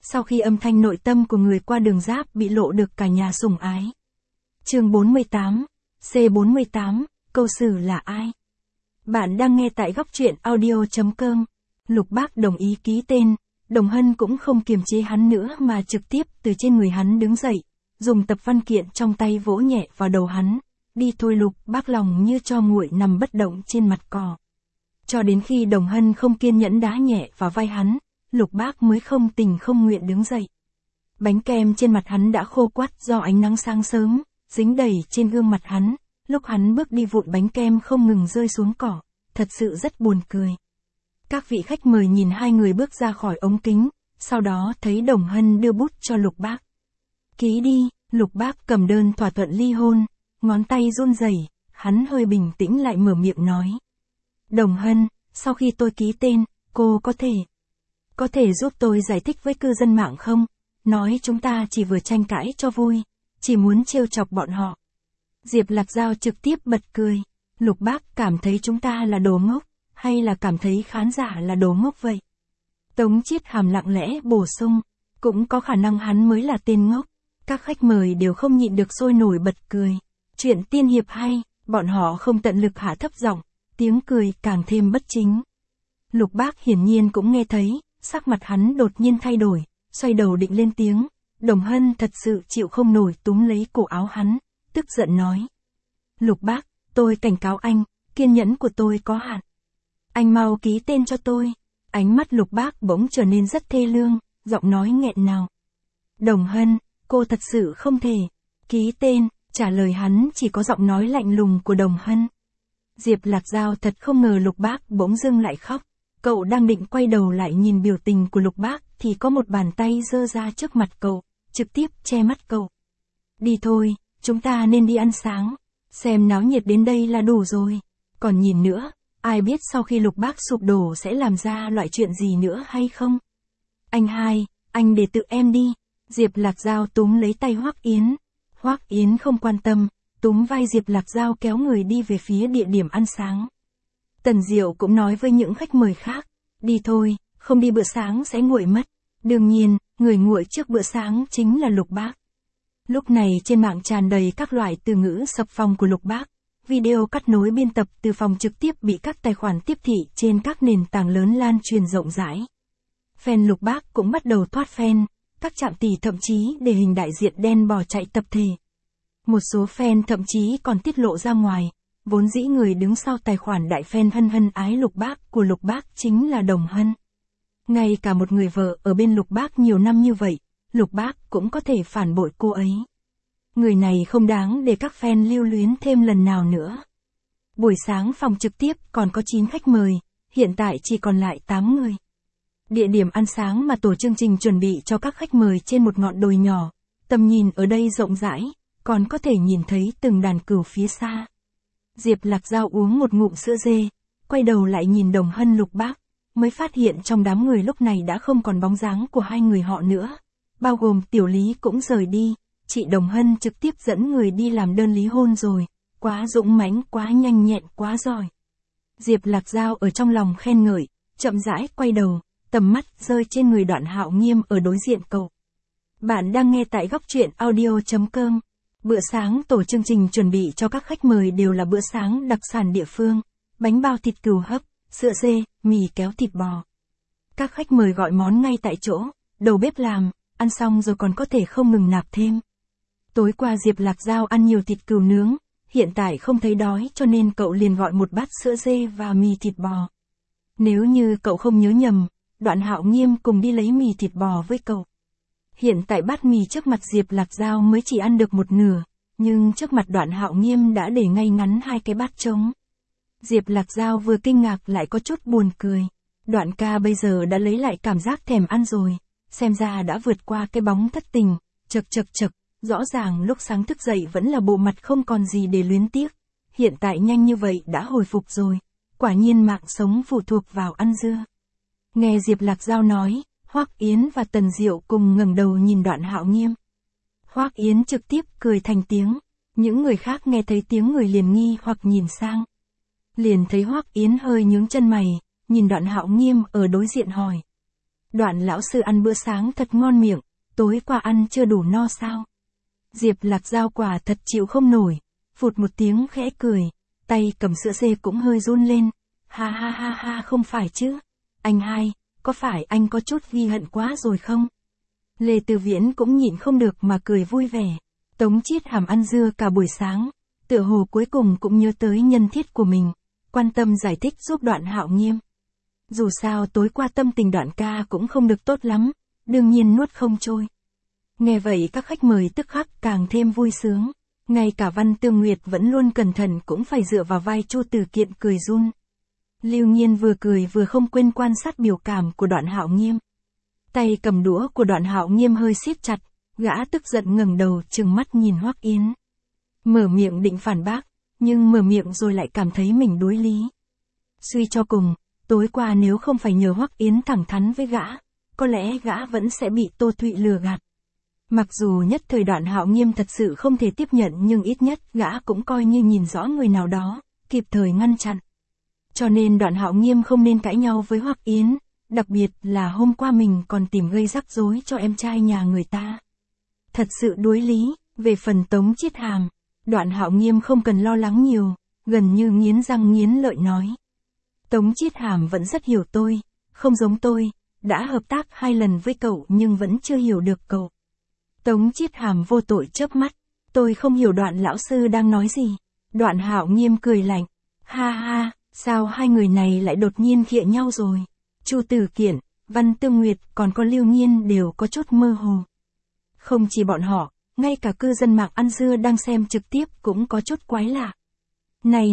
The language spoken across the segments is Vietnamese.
sau khi âm thanh nội tâm của người qua đường giáp bị lộ được cả nhà sủng ái. Chương 48, C48, câu xử là ai? Bạn đang nghe tại góc truyện audio.com. Lục Bác đồng ý ký tên, Đồng Hân cũng không kiềm chế hắn nữa mà trực tiếp từ trên người hắn đứng dậy, dùng tập văn kiện trong tay vỗ nhẹ vào đầu hắn. Đi thôi Lục Bác lòng như cho nguội nằm bất động trên mặt cỏ. Cho đến khi Đồng Hân không kiên nhẫn đá nhẹ vào vai hắn, Lục Bác mới không tình không nguyện đứng dậy. Bánh kem trên mặt hắn đã khô quắt do ánh nắng sáng sớm, dính đầy trên gương mặt hắn, lúc hắn bước đi vụn bánh kem không ngừng rơi xuống cỏ, thật sự rất buồn cười. Các vị khách mời nhìn hai người bước ra khỏi ống kính, sau đó thấy Đồng Hân đưa bút cho Lục Bác. Ký đi, Lục Bác cầm đơn thỏa thuận ly hôn, ngón tay run rẩy, hắn hơi bình tĩnh lại mở miệng nói. Đồng Hân, sau khi tôi ký tên, cô có thể giúp tôi giải thích với cư dân mạng không? Nói chúng ta chỉ vừa tranh cãi cho vui, chỉ muốn trêu chọc bọn họ. Diệp Lạc Giao trực tiếp bật cười. Lục Bác cảm thấy chúng ta là đồ ngốc, hay là cảm thấy khán giả là đồ ngốc vậy? Tống Chiết Hàm lặng lẽ bổ sung, cũng có khả năng hắn mới là tên ngốc. Các khách mời đều không nhịn được sôi nổi bật cười. Chuyện tiên hiệp hay, bọn họ không tận lực hạ thấp giọng, tiếng cười càng thêm bất chính. Lục Bác hiển nhiên cũng nghe thấy, sắc mặt hắn đột nhiên thay đổi, xoay đầu định lên tiếng. Đồng Hân thật sự chịu không nổi túm lấy cổ áo hắn, tức giận nói. Lục Bác, tôi cảnh cáo anh, kiên nhẫn của tôi có hạn. Anh mau ký tên cho tôi. Ánh mắt Lục Bác bỗng trở nên rất thê lương, giọng nói nghẹn ngào. Đồng Hân, cô thật sự không thể ký tên, trả lời hắn chỉ có giọng nói lạnh lùng của Đồng Hân. Diệp Lạc Giao thật không ngờ Lục Bác bỗng dưng lại khóc. Cậu đang định quay đầu lại nhìn biểu tình của Lục Bác thì có một bàn tay giơ ra trước mặt cậu, trực tiếp che mắt cậu. Đi thôi, chúng ta nên đi ăn sáng. Xem náo nhiệt đến đây là đủ rồi. Còn nhìn nữa, ai biết sau khi Lục Bác sụp đổ sẽ làm ra loại chuyện gì nữa hay không? Anh hai, anh để tự em đi. Diệp Lạc Giao túm lấy tay Hoắc Yến. Hoắc Yến không quan tâm, túm vai Diệp Lạc Giao kéo người đi về phía địa điểm ăn sáng. Tần Diệu cũng nói với những khách mời khác, đi thôi, không đi bữa sáng sẽ nguội mất. Đương nhiên, người nguội trước bữa sáng chính là Lục Bác. Lúc này trên mạng tràn đầy các loại từ ngữ sập phòng của Lục Bác. Video cắt nối biên tập từ phòng trực tiếp bị các tài khoản tiếp thị trên các nền tảng lớn lan truyền rộng rãi. Fan Lục Bác cũng bắt đầu thoát fan, các trạm tỷ thậm chí để hình đại diện đen bỏ chạy tập thể. Một số fan thậm chí còn tiết lộ ra ngoài, vốn dĩ người đứng sau tài khoản đại fan hân hân ái Lục Bác của Lục Bác chính là Đồng Hân. Ngay cả một người vợ ở bên Lục Bác nhiều năm như vậy, Lục Bác cũng có thể phản bội cô ấy. Người này không đáng để các fan lưu luyến thêm lần nào nữa. Buổi sáng phòng trực tiếp còn có 9 khách mời, hiện tại chỉ còn lại 8 người. Địa điểm ăn sáng mà tổ chương trình chuẩn bị cho các khách mời trên một ngọn đồi nhỏ, tầm nhìn ở đây rộng rãi, còn có thể nhìn thấy từng đàn cừu phía xa. Diệp Lạc Giao uống một ngụm sữa dê, quay đầu lại nhìn Đồng Hân Lục Bác, mới phát hiện trong đám người lúc này đã không còn bóng dáng của hai người họ nữa, bao gồm Tiểu Lý cũng rời đi, chị Đồng Hân trực tiếp dẫn người đi làm đơn lý hôn rồi, quá dũng mãnh, quá nhanh nhẹn, quá giỏi. Diệp Lạc Giao ở trong lòng khen ngợi, chậm rãi quay đầu, tầm mắt rơi trên người Đoạn Hạo Nghiêm ở đối diện cậu. Bạn đang nghe tại góc truyện audio.com. Bữa sáng tổ chương trình chuẩn bị cho các khách mời đều là bữa sáng đặc sản địa phương, bánh bao thịt cừu hấp, sữa dê, mì kéo thịt bò. Các khách mời gọi món ngay tại chỗ, đầu bếp làm, ăn xong rồi còn có thể không ngừng nạp thêm. Tối qua Diệp Lạc Giao ăn nhiều thịt cừu nướng, hiện tại không thấy đói cho nên cậu liền gọi một bát sữa dê và mì thịt bò. Nếu như cậu không nhớ nhầm, Đoạn Hạo Nghiêm cùng đi lấy mì thịt bò với cậu. Hiện tại bát mì trước mặt Diệp Lạc Giao mới chỉ ăn được một nửa, nhưng trước mặt Đoạn Hạo Nghiêm đã để ngay ngắn hai cái bát trống. Diệp Lạc Giao vừa kinh ngạc lại có chút buồn cười. Đoạn ca bây giờ đã lấy lại cảm giác thèm ăn rồi, xem ra đã vượt qua cái bóng thất tình, chật, rõ ràng lúc sáng thức dậy vẫn là bộ mặt không còn gì để luyến tiếc. Hiện tại nhanh như vậy đã hồi phục rồi, quả nhiên mạng sống phụ thuộc vào ăn dưa. Nghe Diệp Lạc Giao nói, Hoắc Yến và Tần Diệu cùng ngẩng đầu nhìn Đoạn Hạo Nghiêm. Hoắc Yến trực tiếp cười thành tiếng, những người khác nghe thấy tiếng người liền nghi hoặc nhìn sang. Liền thấy Hoắc Yến hơi nhướng chân mày, nhìn Đoạn Hạo Nghiêm ở đối diện hỏi. Đoạn lão sư ăn bữa sáng thật ngon miệng, tối qua ăn chưa đủ no sao? Diệp Lạc Giao quả thật chịu không nổi, phụt một tiếng khẽ cười, tay cầm sữa dê cũng hơi run lên. Ha ha ha ha, không phải chứ. Anh hai, có phải anh có chút ghi hận quá rồi không? Lê Tư Viễn cũng nhịn không được mà cười vui vẻ. Tống Chiết Hàm ăn dưa cả buổi sáng, tựa hồ cuối cùng cũng nhớ tới nhân thiết của mình, quan tâm giải thích giúp Đoạn Hạo Nghiêm. Dù sao tối qua tâm tình Đoạn ca cũng không được tốt lắm, đương nhiên nuốt không trôi. Nghe vậy các khách mời tức khắc càng thêm vui sướng, ngay cả Văn Tương Nguyệt vẫn luôn cẩn thận cũng phải dựa vào vai Chu Tử Kiện cười run. Lưu Nhiên vừa cười vừa không quên quan sát biểu cảm của Đoạn Hạo Nghiêm. Tay cầm đũa của Đoạn Hạo Nghiêm hơi siết chặt, gã tức giận ngẩng đầu trừng mắt nhìn Hoắc Yến. Mở miệng định phản bác, nhưng mở miệng rồi lại cảm thấy mình đối lý. Suy cho cùng, tối qua nếu không phải nhờ Hoắc Yến thẳng thắn với gã, có lẽ gã vẫn sẽ bị Tô Thụy lừa gạt. Mặc dù nhất thời Đoạn Hạo Nghiêm thật sự không thể tiếp nhận nhưng ít nhất gã cũng coi như nhìn rõ người nào đó, kịp thời ngăn chặn. Cho nên Đoạn Hạo Nghiêm không nên cãi nhau với Hoắc Yến, đặc biệt là hôm qua mình còn tìm gây rắc rối cho em trai nhà người ta. Thật sự đối lý. Về phần Tống Chiết Hàm, Đoạn Hạo Nghiêm không cần lo lắng nhiều, gần như nghiến răng nghiến lợi nói. Tống Chiết Hàm vẫn rất hiểu tôi, không giống tôi, đã hợp tác 2 lần với cậu nhưng vẫn chưa hiểu được cậu. Tống Chiết Hàm vô tội chớp mắt, tôi không hiểu Đoạn lão sư đang nói gì. Đoạn Hạo Nghiêm cười lạnh, ha ha, sao hai người này lại đột nhiên khịa nhau rồi? Chu Tử Kiện, Văn Tương Nguyệt còn có Lưu Nhiên đều có chút mơ hồ. Không chỉ bọn họ, ngay cả cư dân mạng ăn dưa đang xem trực tiếp cũng có chút quái lạ. Này,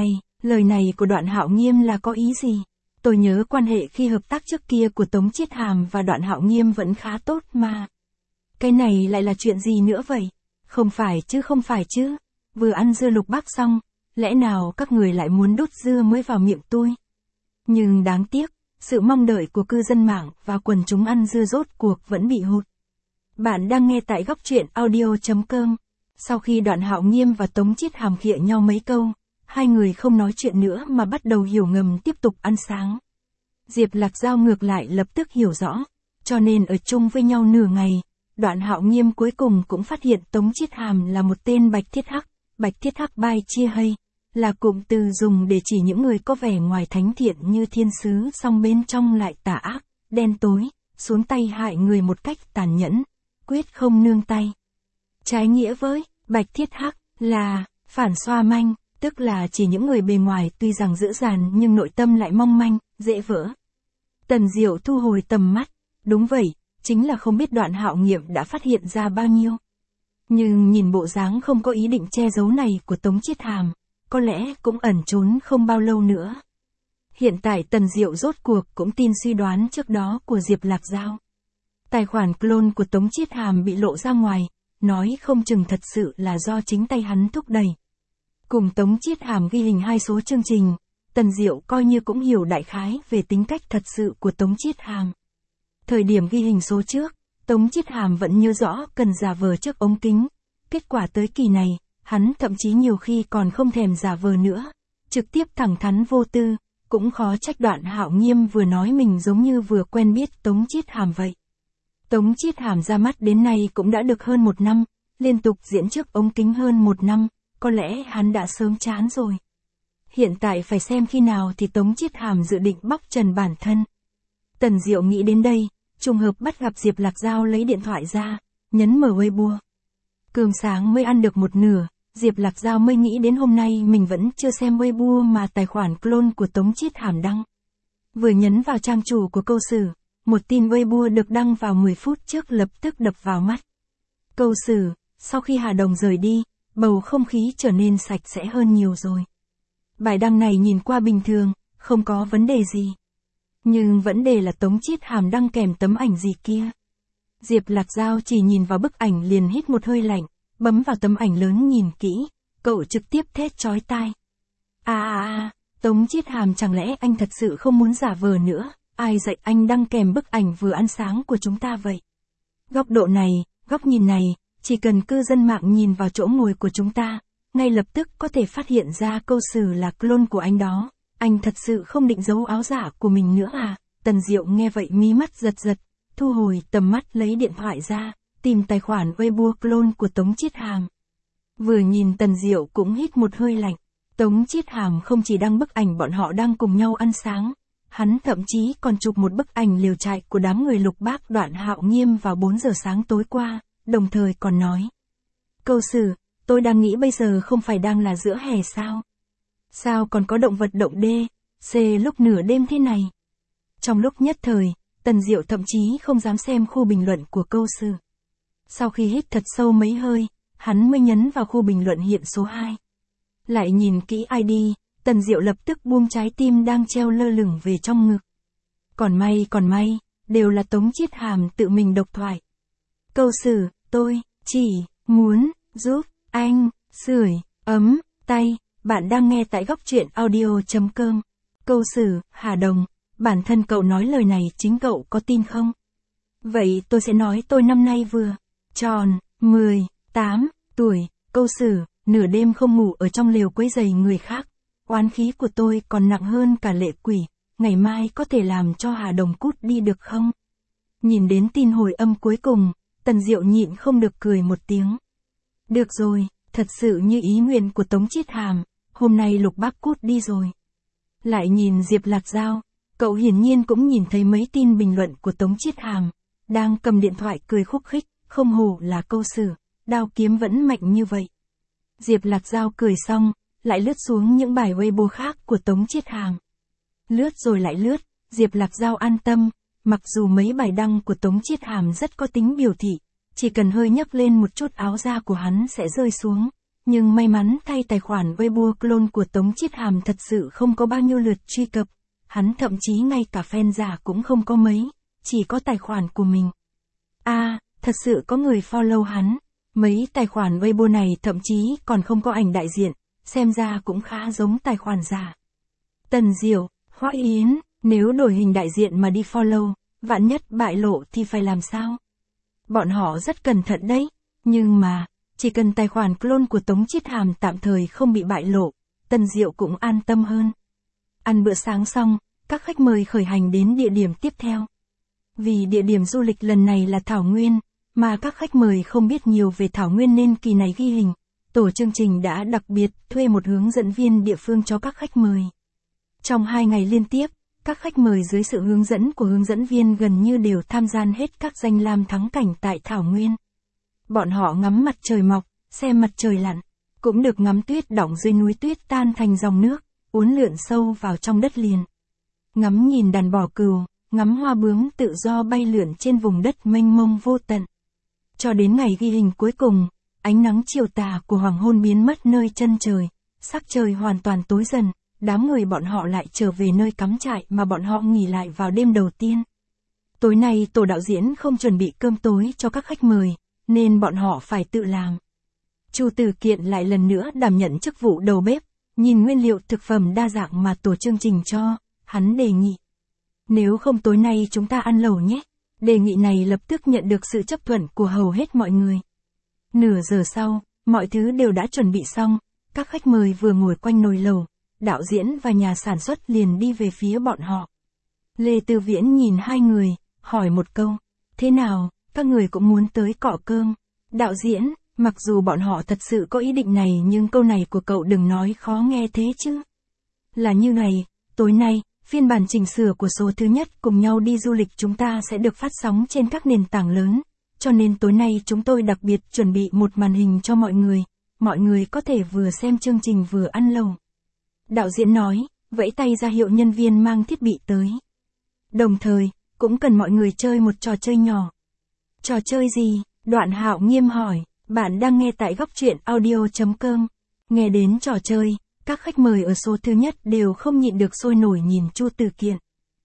lời này của Đoạn Hạo Nghiêm là có ý gì? Tôi nhớ quan hệ khi hợp tác trước kia của Tống Chiết Hàm và Đoạn Hạo Nghiêm vẫn khá tốt mà. Cái này lại là chuyện gì nữa vậy? Không phải chứ. Vừa ăn dưa lục bác xong, lẽ nào các người lại muốn đút dưa mới vào miệng tôi? Nhưng đáng tiếc, sự mong đợi của cư dân mạng và quần chúng ăn dưa rốt cuộc vẫn bị hụt. Bạn đang nghe tại góc truyện audio.com. Sau khi Đoạn Hạo Nghiêm và Tống Chiết Hàm khịa nhau mấy câu, hai người không nói chuyện nữa mà bắt đầu hiểu ngầm tiếp tục ăn sáng. Diệp Lạc Giao ngược lại lập tức hiểu rõ, cho nên ở chung với nhau nửa ngày, Đoạn Hạo Nghiêm cuối cùng cũng phát hiện Tống Chiết Hàm là một tên Bạch Thiết Hắc. Bạch Thiết Hắc bai chia hay, là cụm từ dùng để chỉ những người có vẻ ngoài thánh thiện như thiên sứ song bên trong lại tà ác, đen tối, xuống tay hại người một cách tàn nhẫn, quyết không nương tay. Trái nghĩa với Bạch Thiết Hắc là phản xoa manh, tức là chỉ những người bề ngoài tuy rằng dữ dằn nhưng nội tâm lại mong manh, dễ vỡ. Tần Diệu thu hồi tầm mắt, đúng vậy, chính là không biết Đoạn Hạo Nghiêm đã phát hiện ra bao nhiêu. Nhưng nhìn bộ dáng không có ý định che giấu này của Tống Chiết Hàm, có lẽ cũng ẩn trốn không bao lâu nữa. Hiện tại Tần Diệu rốt cuộc cũng tin suy đoán trước đó của Diệp Lạc Giao. Tài khoản clone của Tống Chiết Hàm bị lộ ra ngoài, nói không chừng thật sự là do chính tay hắn thúc đẩy. Cùng Tống Chiết Hàm ghi hình 2 số chương trình, Tần Diệu coi như cũng hiểu đại khái về tính cách thật sự của Tống Chiết Hàm. Thời điểm ghi hình số trước, Tống Chiết Hàm vẫn nhớ rõ cần giả vờ trước ống kính. Kết quả tới kỳ này, hắn thậm chí nhiều khi còn không thèm giả vờ nữa, trực tiếp thẳng thắn vô tư, cũng khó trách Đoạn Hạo Nghiêm vừa nói mình giống như vừa quen biết Tống Chiết Hàm vậy. Tống Chiết Hàm ra mắt đến nay cũng đã được hơn 1 năm, liên tục diễn trước ống kính hơn 1 năm, có lẽ hắn đã sớm chán rồi. Hiện tại phải xem khi nào thì Tống Chiết Hàm dự định bóc trần bản thân. Tần Diệu nghĩ đến đây, trùng hợp bắt gặp Diệp Lạc Giao lấy điện thoại ra, nhấn mở Weibo. Cơm sáng mới ăn được một nửa, Diệp Lạc Giao mới nghĩ đến hôm nay mình vẫn chưa xem Weibo mà tài khoản clone của Tống Chiết Hàm đăng. Vừa nhấn vào trang chủ của câu sử, một tin Weibo được đăng vào 10 phút trước lập tức đập vào mắt. Câu sử, sau khi Hà Đồng rời đi, bầu không khí trở nên sạch sẽ hơn nhiều rồi. Bài đăng này nhìn qua bình thường, không có vấn đề gì. Nhưng vấn đề là Tống Chiết Hàm đăng kèm tấm ảnh gì kia. Diệp Lạc Giao chỉ nhìn vào bức ảnh liền hít một hơi lạnh, bấm vào tấm ảnh lớn nhìn kỹ, cậu trực tiếp thét chói tai. Tống Chiết Hàm, chẳng lẽ anh thật sự không muốn giả vờ nữa, ai dạy anh đăng kèm bức ảnh vừa ăn sáng của chúng ta vậy? Góc độ này, góc nhìn này, chỉ cần cư dân mạng nhìn vào chỗ ngồi của chúng ta, ngay lập tức có thể phát hiện ra câu sử là clone của anh đó. Anh thật sự không định giấu áo giả của mình nữa à? Tần Diệu nghe vậy mí mắt giật giật, thu hồi tầm mắt lấy điện thoại ra, tìm tài khoản Weibo clone của Tống Chiết Hàm. Vừa nhìn Tần Diệu cũng hít một hơi lạnh. Tống Chiết Hàm không chỉ đăng bức ảnh bọn họ đang cùng nhau ăn sáng, hắn thậm chí còn chụp một bức ảnh liều trại của đám người Lục Bác Đoạn Hạo Nghiêm vào 4 giờ sáng tối qua, đồng thời còn nói. Câu sử, tôi đang nghĩ bây giờ không phải đang là giữa hè sao? Sao còn có động vật động đê, C lúc nửa đêm thế này? Trong lúc nhất thời, Tần Diệu thậm chí không dám xem khu bình luận của câu sử. Sau khi hít thật sâu mấy hơi, hắn mới nhấn vào khu bình luận hiện số 2. Lại nhìn kỹ ID, Tần Diệu lập tức buông trái tim đang treo lơ lửng về trong ngực. Còn may, đều là Tống Chiết Hàm tự mình độc thoại. Câu sử, tôi chỉ muốn giúp anh sưởi ấm tay. Bạn đang nghe tại góc truyện audio.com. Câu sử, Hà Đồng, bản thân cậu nói lời này chính cậu có tin không? Vậy tôi sẽ nói tôi năm nay vừa tròn 18 tuổi. Câu sử, nửa đêm không ngủ ở trong lều quấy rầy người khác. Oán khí của tôi còn nặng hơn cả lệ quỷ, ngày mai có thể làm cho Hà Đồng cút đi được không? Nhìn đến tin hồi âm cuối cùng, Tần Diệu nhịn không được cười một tiếng. Được rồi, thật sự như ý nguyện của Tống Chiết Hàm, hôm nay Lục Bác cút đi rồi. Lại nhìn Diệp Lạc Giao, cậu hiển nhiên cũng nhìn thấy mấy tin bình luận của Tống Chiết Hàm, đang cầm điện thoại cười khúc khích, không hổ là câu sử, đao kiếm vẫn mạnh như vậy. Diệp Lạc Giao cười xong, lại lướt xuống những bài Weibo khác của Tống Chiết Hàm. Lướt rồi lại lướt, Diệp Lạc Giao an tâm, mặc dù mấy bài đăng của Tống Chiết Hàm rất có tính biểu thị, chỉ cần hơi nhấc lên một chút áo da của hắn sẽ rơi xuống. Nhưng may mắn thay tài khoản Weibo clone của Tống Chiết Hàm thật sự không có bao nhiêu lượt truy cập, hắn thậm chí ngay cả fan giả cũng không có mấy, chỉ có tài khoản của mình. Thật sự có người follow hắn, mấy tài khoản Weibo này thậm chí còn không có ảnh đại diện, xem ra cũng khá giống tài khoản giả. Tần Diệu, Hoa Yến, nếu đổi hình đại diện mà đi follow, vạn nhất bại lộ thì phải làm sao? Bọn họ rất cẩn thận đấy, nhưng mà, chỉ cần tài khoản clone của Tống Chiết Hàm tạm thời không bị bại lộ, Tần Diệu cũng an tâm hơn. Ăn bữa sáng xong, các khách mời khởi hành đến địa điểm tiếp theo. Vì địa điểm du lịch lần này là Thảo Nguyên, mà các khách mời không biết nhiều về Thảo Nguyên nên kỳ này ghi hình, tổ chương trình đã đặc biệt thuê một hướng dẫn viên địa phương cho các khách mời. Trong 2 ngày liên tiếp, các khách mời dưới sự hướng dẫn của hướng dẫn viên gần như đều tham gia hết các danh lam thắng cảnh tại Thảo Nguyên. Bọn họ ngắm mặt trời mọc, xem mặt trời lặn, cũng được ngắm tuyết đọng dưới núi tuyết tan thành dòng nước, uốn lượn sâu vào trong đất liền. Ngắm nhìn đàn bò cừu, ngắm hoa bướm tự do bay lượn trên vùng đất mênh mông vô tận. Cho đến ngày ghi hình cuối cùng, ánh nắng chiều tà của hoàng hôn biến mất nơi chân trời, sắc trời hoàn toàn tối dần, đám người bọn họ lại trở về nơi cắm trại mà bọn họ nghỉ lại vào đêm đầu tiên. Tối nay tổ đạo diễn không chuẩn bị cơm tối cho các khách mời, nên bọn họ phải tự làm. Chu Tử Kiện lại lần nữa đảm nhận chức vụ đầu bếp, nhìn nguyên liệu thực phẩm đa dạng mà tổ chương trình cho, hắn đề nghị. Nếu không tối nay chúng ta ăn lẩu nhé. Đề nghị này lập tức nhận được sự chấp thuận của hầu hết mọi người. Nửa giờ sau, mọi thứ đều đã chuẩn bị xong, các khách mời vừa ngồi quanh nồi lẩu, đạo diễn và nhà sản xuất liền đi về phía bọn họ. Lê Tư Viễn nhìn hai người, hỏi một câu, thế nào, các người cũng muốn tới cọ cơm? Đạo diễn, mặc dù bọn họ thật sự có ý định này nhưng câu này của cậu đừng nói khó nghe thế chứ. Là như này, tối nay, phiên bản chỉnh sửa của số thứ nhất cùng nhau đi du lịch chúng ta sẽ được phát sóng trên các nền tảng lớn, cho nên tối nay chúng tôi đặc biệt chuẩn bị một màn hình cho mọi người có thể vừa xem chương trình vừa ăn lẩu. Đạo diễn nói, vẫy tay ra hiệu nhân viên mang thiết bị tới. Đồng thời, cũng cần mọi người chơi một trò chơi nhỏ. Trò chơi gì? Đoạn Hạo Nghiêm hỏi, bạn đang nghe tại góc truyện audio.com. Nghe đến trò chơi, các khách mời ở số thứ nhất đều không nhịn được sôi nổi nhìn Chu Tử Kiện.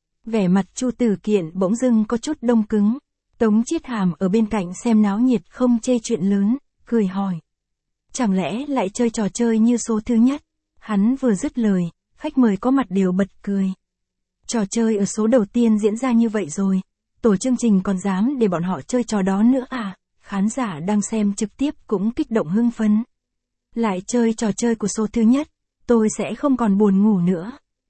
Vẻ mặt Chu Tử Kiện bỗng dưng có chút đông cứng. Tống Chiết Hàm ở bên cạnh xem náo nhiệt không chê chuyện lớn, cười hỏi. Chẳng lẽ lại chơi trò chơi như số thứ nhất? Hắn vừa dứt lời, khách mời có mặt đều bật cười. Trò chơi ở số đầu tiên diễn ra như vậy rồi, tổ chương trình còn dám để bọn họ chơi trò đó nữa à? Khán giả đang xem trực tiếp cũng kích động hưng phấn. Lại chơi trò chơi của số thứ nhất, tôi sẽ không còn buồn ngủ nữa.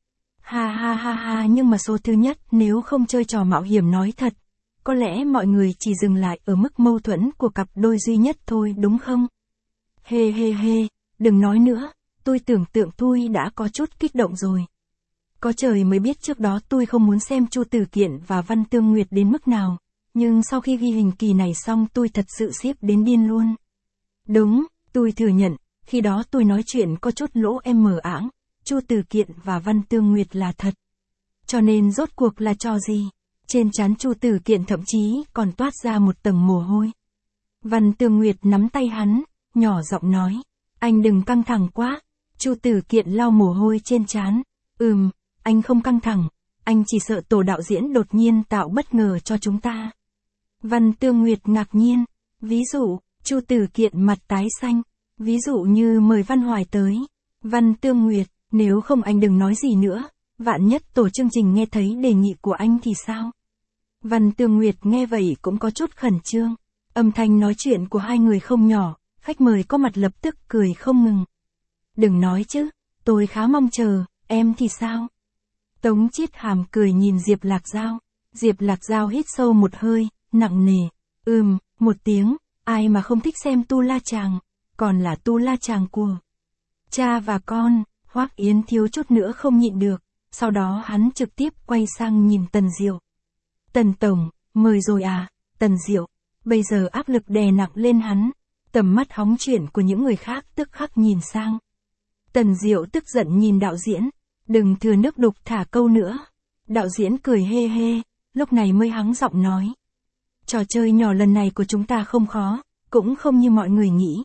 Ha ha ha ha, nhưng mà số thứ nhất, nếu không chơi trò mạo hiểm nói thật, có lẽ mọi người chỉ dừng lại ở mức mâu thuẫn của cặp đôi duy nhất thôi đúng không? Hê hê hê, đừng nói nữa, tôi tưởng tượng tôi đã có chút kích động rồi. Có trời mới biết trước đó tôi không muốn xem Chu Tử Kiện và Văn Tương Nguyệt đến mức nào, nhưng sau khi ghi hình kỳ này xong tôi thật sự xiếp đến điên luôn. Đúng, tôi thừa nhận, khi đó tôi nói chuyện có chút lỗ em mờ ảng, Chu Tử Kiện và Văn Tương Nguyệt là thật. Cho nên rốt cuộc là trò gì? Trên trán Chu Tử Kiện thậm chí còn toát ra một tầng mồ hôi. Văn Tương Nguyệt nắm tay hắn, nhỏ giọng nói, anh đừng căng thẳng quá. Chu Tử Kiện lau mồ hôi trên trán, anh không căng thẳng, anh chỉ sợ tổ đạo diễn đột nhiên tạo bất ngờ cho chúng ta. Văn Tương Nguyệt ngạc nhiên, ví dụ, Chu Tử Kiện mặt tái xanh, ví dụ như mời Văn Hoài tới. Văn Tương Nguyệt, nếu không anh đừng nói gì nữa, vạn nhất tổ chương trình nghe thấy đề nghị của anh thì sao? Văn Tương Nguyệt nghe vậy cũng có chút khẩn trương, âm thanh nói chuyện của hai người không nhỏ, khách mời có mặt lập tức cười không ngừng. Đừng nói chứ, tôi khá mong chờ, em thì sao? Tống Chiết Hàm cười nhìn Diệp Lạc Giao. Diệp Lạc Giao hít sâu một hơi, nặng nề. Một tiếng, ai mà không thích xem tu la chàng, còn là tu la chàng của cha và con. Hoắc Yến thiếu chút nữa không nhịn được, sau đó hắn trực tiếp quay sang nhìn Tần Diệu. Tần Tổng, mời rồi à? Tần Diệu, bây giờ áp lực đè nặng lên hắn, tầm mắt hóng chuyển của những người khác tức khắc nhìn sang. Tần Diệu tức giận nhìn đạo diễn, đừng thừa nước đục thả câu nữa. Đạo diễn cười hê hê, lúc này mới hắng giọng nói. Trò chơi nhỏ lần này của chúng ta không khó, cũng không như mọi người nghĩ.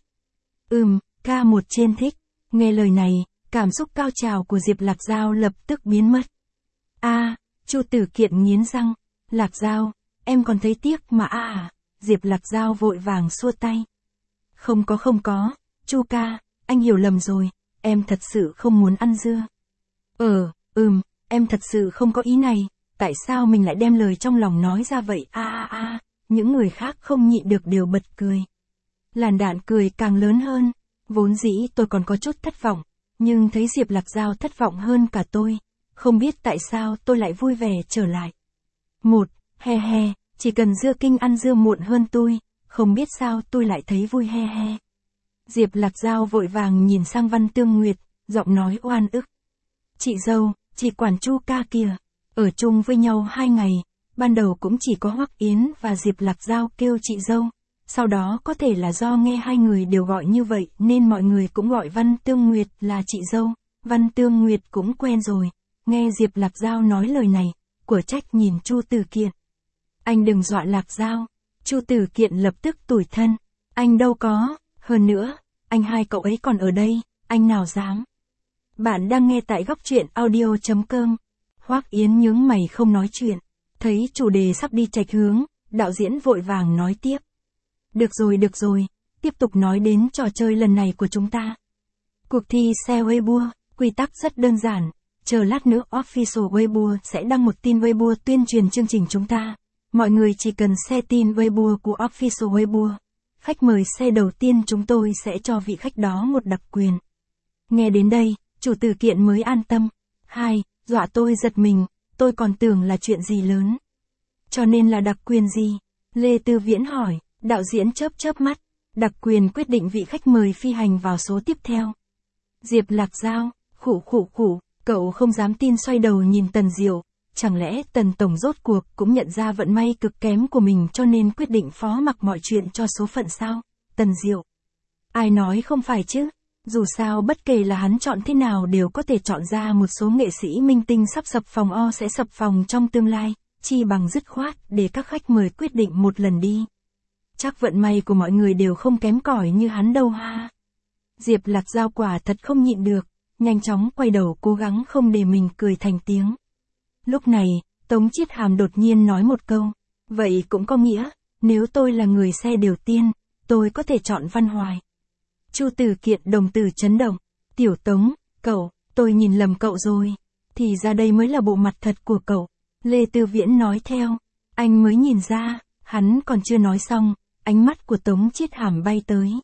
Ca một trên thích. Nghe lời này, cảm xúc cao trào của Diệp Lạc Giao lập tức biến mất. Chu Tử Kiện nghiến răng, Lạc Giao, em còn thấy tiếc mà Diệp Lạc Giao vội vàng xua tay. Không có, Chu ca, anh hiểu lầm rồi, em thật sự không muốn ăn dưa. Em thật sự không có ý này, tại sao mình lại đem lời trong lòng nói ra vậy những người khác không nhịn được đều bật cười. Làn Đạn cười càng lớn hơn, vốn dĩ tôi còn có chút thất vọng, nhưng thấy Diệp Lạc Giao thất vọng hơn cả tôi, không biết tại sao tôi lại vui vẻ trở lại. Chỉ cần dưa kinh ăn dưa muộn hơn tôi, không biết sao tôi lại thấy vui Diệp Lạc Giao vội vàng nhìn sang Văn Tương Nguyệt, giọng nói oan ức. Chị dâu, chị quản Chu ca kìa, ở chung với nhau 2 ngày, ban đầu cũng chỉ có Hoắc Yến và Diệp Lạc Giao kêu chị dâu, sau đó có thể là do nghe hai người đều gọi như vậy nên mọi người cũng gọi Văn Tương Nguyệt là chị dâu. Văn Tương Nguyệt cũng quen rồi, nghe Diệp Lạc Giao nói lời này, của trách nhìn Chu Tử Kiện. Anh đừng dọa Lạc Giao. Chu Tử Kiện lập tức tủi thân. Anh đâu có, hơn nữa, anh hai cậu ấy còn ở đây, anh nào dám. Bạn đang nghe tại góc truyện audio.com. Hoắc Yến nhướng mày không nói chuyện, thấy chủ đề sắp đi chệch hướng, đạo diễn vội vàng nói tiếp. Được rồi, tiếp tục nói đến trò chơi lần này của chúng ta. Cuộc thi share Weibo, quy tắc rất đơn giản, chờ lát nữa official Weibo sẽ đăng một tin Weibo tuyên truyền chương trình chúng ta. Mọi người chỉ cần share tin Weibo của official Weibo. Khách mời share đầu tiên chúng tôi sẽ cho vị khách đó một đặc quyền. Nghe đến đây, Chủ Tử Kiện mới an tâm. Dọa tôi giật mình, tôi còn tưởng là chuyện gì lớn. Cho nên là đặc quyền gì? Lê Tư Viễn hỏi, đạo diễn chớp mắt, đặc quyền quyết định vị khách mời phi hành vào số tiếp theo. Diệp Lạc Giao, khủ, cậu không dám tin xoay đầu nhìn Tần Diệu, chẳng lẽ Tần Tổng rốt cuộc cũng nhận ra vận may cực kém của mình cho nên quyết định phó mặc mọi chuyện cho số phận sao? Tần Diệu. Ai nói không phải chứ? Dù sao bất kể là hắn chọn thế nào đều có thể chọn ra một số nghệ sĩ minh tinh sắp sập phòng sẽ sập phòng trong tương lai, chi bằng dứt khoát để các khách mời quyết định một lần đi. Chắc vận may của mọi người đều không kém cỏi như hắn đâu ha. Diệp Lạc Giao quả thật không nhịn được, nhanh chóng quay đầu cố gắng không để mình cười thành tiếng. Lúc này, Tống Chiết Hàm đột nhiên nói một câu, vậy cũng có nghĩa, nếu tôi là người xe đầu tiên, tôi có thể chọn Văn Hoài. Chu Tử Kiện đồng tử chấn động, Tiểu Tống, tôi nhìn lầm cậu rồi, thì ra đây mới là bộ mặt thật của cậu. Lê Tư Viễn nói theo, anh mới nhìn ra, hắn còn chưa nói xong, ánh mắt của Tống Chiết Hàm bay tới.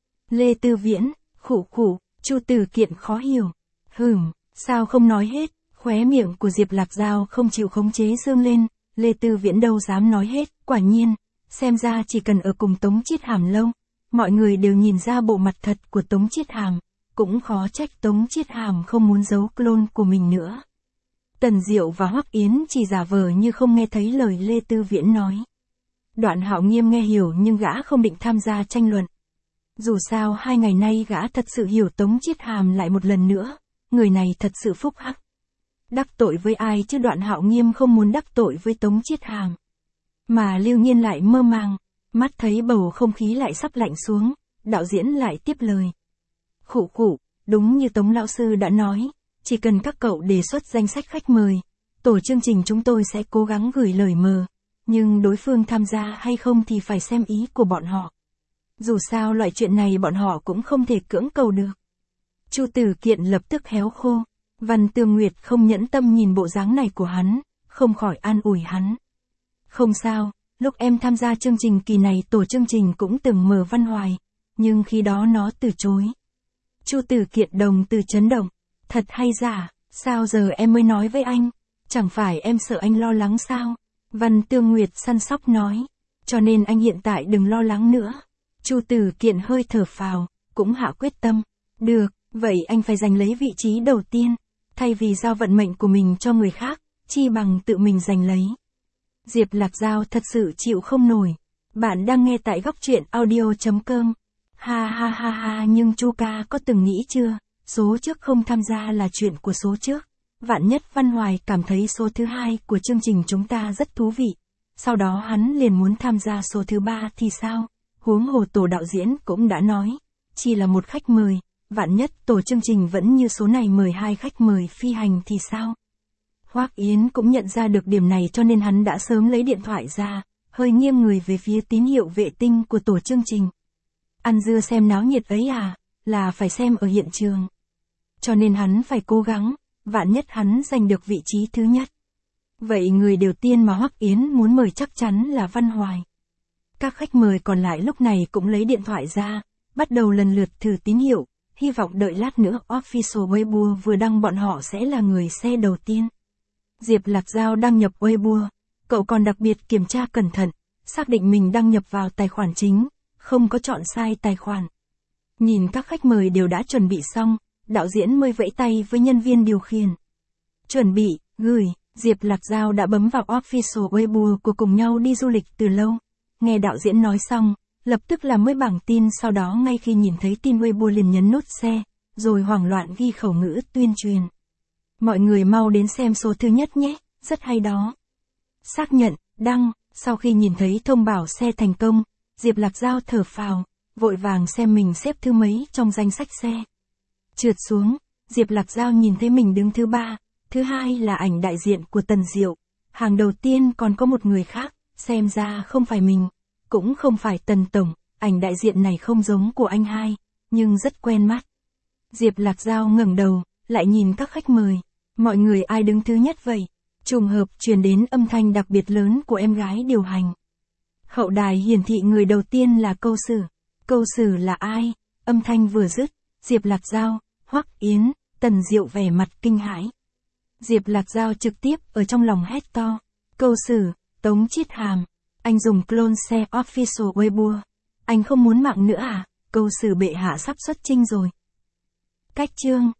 Lê Tư Viễn, khủ, Chu Tử Kiện khó hiểu, sao không nói hết, Khóe miệng của Diệp Lạc Giao không chịu khống chế dương lên, Lê Tư Viễn đâu dám nói hết, quả nhiên, xem ra chỉ cần ở cùng Tống Chiết Hàm lâu, mọi người đều nhìn ra bộ mặt thật của Tống Chiết Hàm, cũng khó trách Tống Chiết Hàm không muốn giấu clone của mình nữa. Tần Diệu và Hoắc Yến chỉ giả vờ như không nghe thấy lời Lê Tư Viễn nói. Đoạn Hạo Nghiêm nghe hiểu nhưng gã không định tham gia tranh luận. Dù sao 2 ngày nay gã thật sự hiểu Tống Chiết Hàm lại một lần nữa, người này thật sự phúc hắc. Đắc tội với ai chứ Đoạn Hạo Nghiêm không muốn đắc tội với Tống Chiết Hàm. Mà Lưu Nhiên lại mơ màng, mắt thấy bầu không khí lại sắp lạnh xuống, đạo diễn lại tiếp lời. Khụ khụ, đúng như Tống lão sư đã nói, chỉ cần các cậu đề xuất danh sách khách mời, tổ chương trình chúng tôi sẽ cố gắng gửi lời mời, nhưng đối phương tham gia hay không thì phải xem ý của bọn họ. Dù sao loại chuyện này bọn họ cũng không thể cưỡng cầu được. Chu Tử Kiện lập tức héo khô, Văn Tường Nguyệt không nhẫn tâm nhìn bộ dáng này của hắn, không khỏi an ủi hắn. Không sao, lúc em tham gia chương trình kỳ này tổ chương trình cũng từng mời Văn Hoài, nhưng khi đó nó từ chối. Chu Tử Kiện đồng từ chấn động, thật hay giả, sao giờ em mới nói với anh, chẳng phải em sợ anh lo lắng sao? Văn Tường Nguyệt săn sóc nói, cho nên anh hiện tại đừng lo lắng nữa. Chu Tử Kiện hơi thở phào, cũng hạ quyết tâm, được, vậy anh phải giành lấy vị trí đầu tiên, thay vì giao vận mệnh của mình cho người khác, chi bằng tự mình giành lấy. Diệp Lạc Giao thật sự chịu không nổi. Bạn đang nghe tại góc truyện audio.com. Ha ha ha ha, nhưng Chu ca có từng nghĩ chưa, số trước không tham gia là chuyện của số trước. Vạn nhất Văn Hoài cảm thấy số thứ 2 của chương trình chúng ta rất thú vị, sau đó hắn liền muốn tham gia số thứ 3 thì sao? Huống hồ tổ đạo diễn cũng đã nói, chỉ là một khách mời, vạn nhất tổ chương trình vẫn như số này mời 2 khách mời phi hành thì sao? Hoắc Yến cũng nhận ra được điểm này cho nên hắn đã sớm lấy điện thoại ra, hơi nghiêng người về phía tín hiệu vệ tinh của tổ chương trình. Ăn dưa xem náo nhiệt ấy à, là phải xem ở hiện trường. Cho nên hắn phải cố gắng, vạn nhất hắn giành được vị trí thứ nhất. Vậy người đầu tiên mà Hoắc Yến muốn mời chắc chắn là Văn Hoài. Các khách mời còn lại lúc này cũng lấy điện thoại ra, bắt đầu lần lượt thử tín hiệu, hy vọng đợi lát nữa Official Weibo vừa đăng bọn họ sẽ là người xe đầu tiên. Diệp Lạc Giao đăng nhập Weibo, cậu còn đặc biệt kiểm tra cẩn thận, xác định mình đăng nhập vào tài khoản chính, không có chọn sai tài khoản. Nhìn các khách mời đều đã chuẩn bị xong, đạo diễn mới vẫy tay với nhân viên điều khiển. Chuẩn bị, gửi, Diệp Lạc Giao đã bấm vào Official Weibo của cùng nhau đi du lịch từ lâu. Nghe đạo diễn nói xong, lập tức làm mới bảng tin, sau đó ngay khi nhìn thấy tin Weibo liền nhấn nút share, rồi hoảng loạn ghi khẩu ngữ tuyên truyền. Mọi người mau đến xem số thứ nhất nhé, rất hay đó. Xác nhận, đăng, sau khi nhìn thấy thông báo share thành công, Diệp Lạc Giao thở phào, vội vàng xem mình xếp thứ mấy trong danh sách share. Trượt xuống, Diệp Lạc Giao nhìn thấy mình đứng thứ 3, thứ 2 là ảnh đại diện của Tần Diệu, hàng đầu tiên còn có một người khác, xem ra không phải mình, cũng không phải Tần Tổng, ảnh đại diện này không giống của anh hai, nhưng rất quen mắt. Diệp Lạc Giao ngẩng đầu, lại nhìn các khách mời, mọi người ai đứng thứ nhất vậy? Trùng hợp truyền đến âm thanh đặc biệt lớn của em gái điều hành. Hậu đài hiển thị người đầu tiên là Câu Sử. Câu Sử là ai? Âm thanh vừa dứt, Diệp Lạc Giao, Hoắc Yến, Tần Diệu vẻ mặt kinh hãi. Diệp Lạc Giao trực tiếp ở trong lòng hét to. Câu Sử, Tống Chiết Hàm, anh dùng clone share Official Weibo. Anh không muốn mạng nữa à? Câu Sử bệ hạ sắp xuất chinh rồi. Cách chương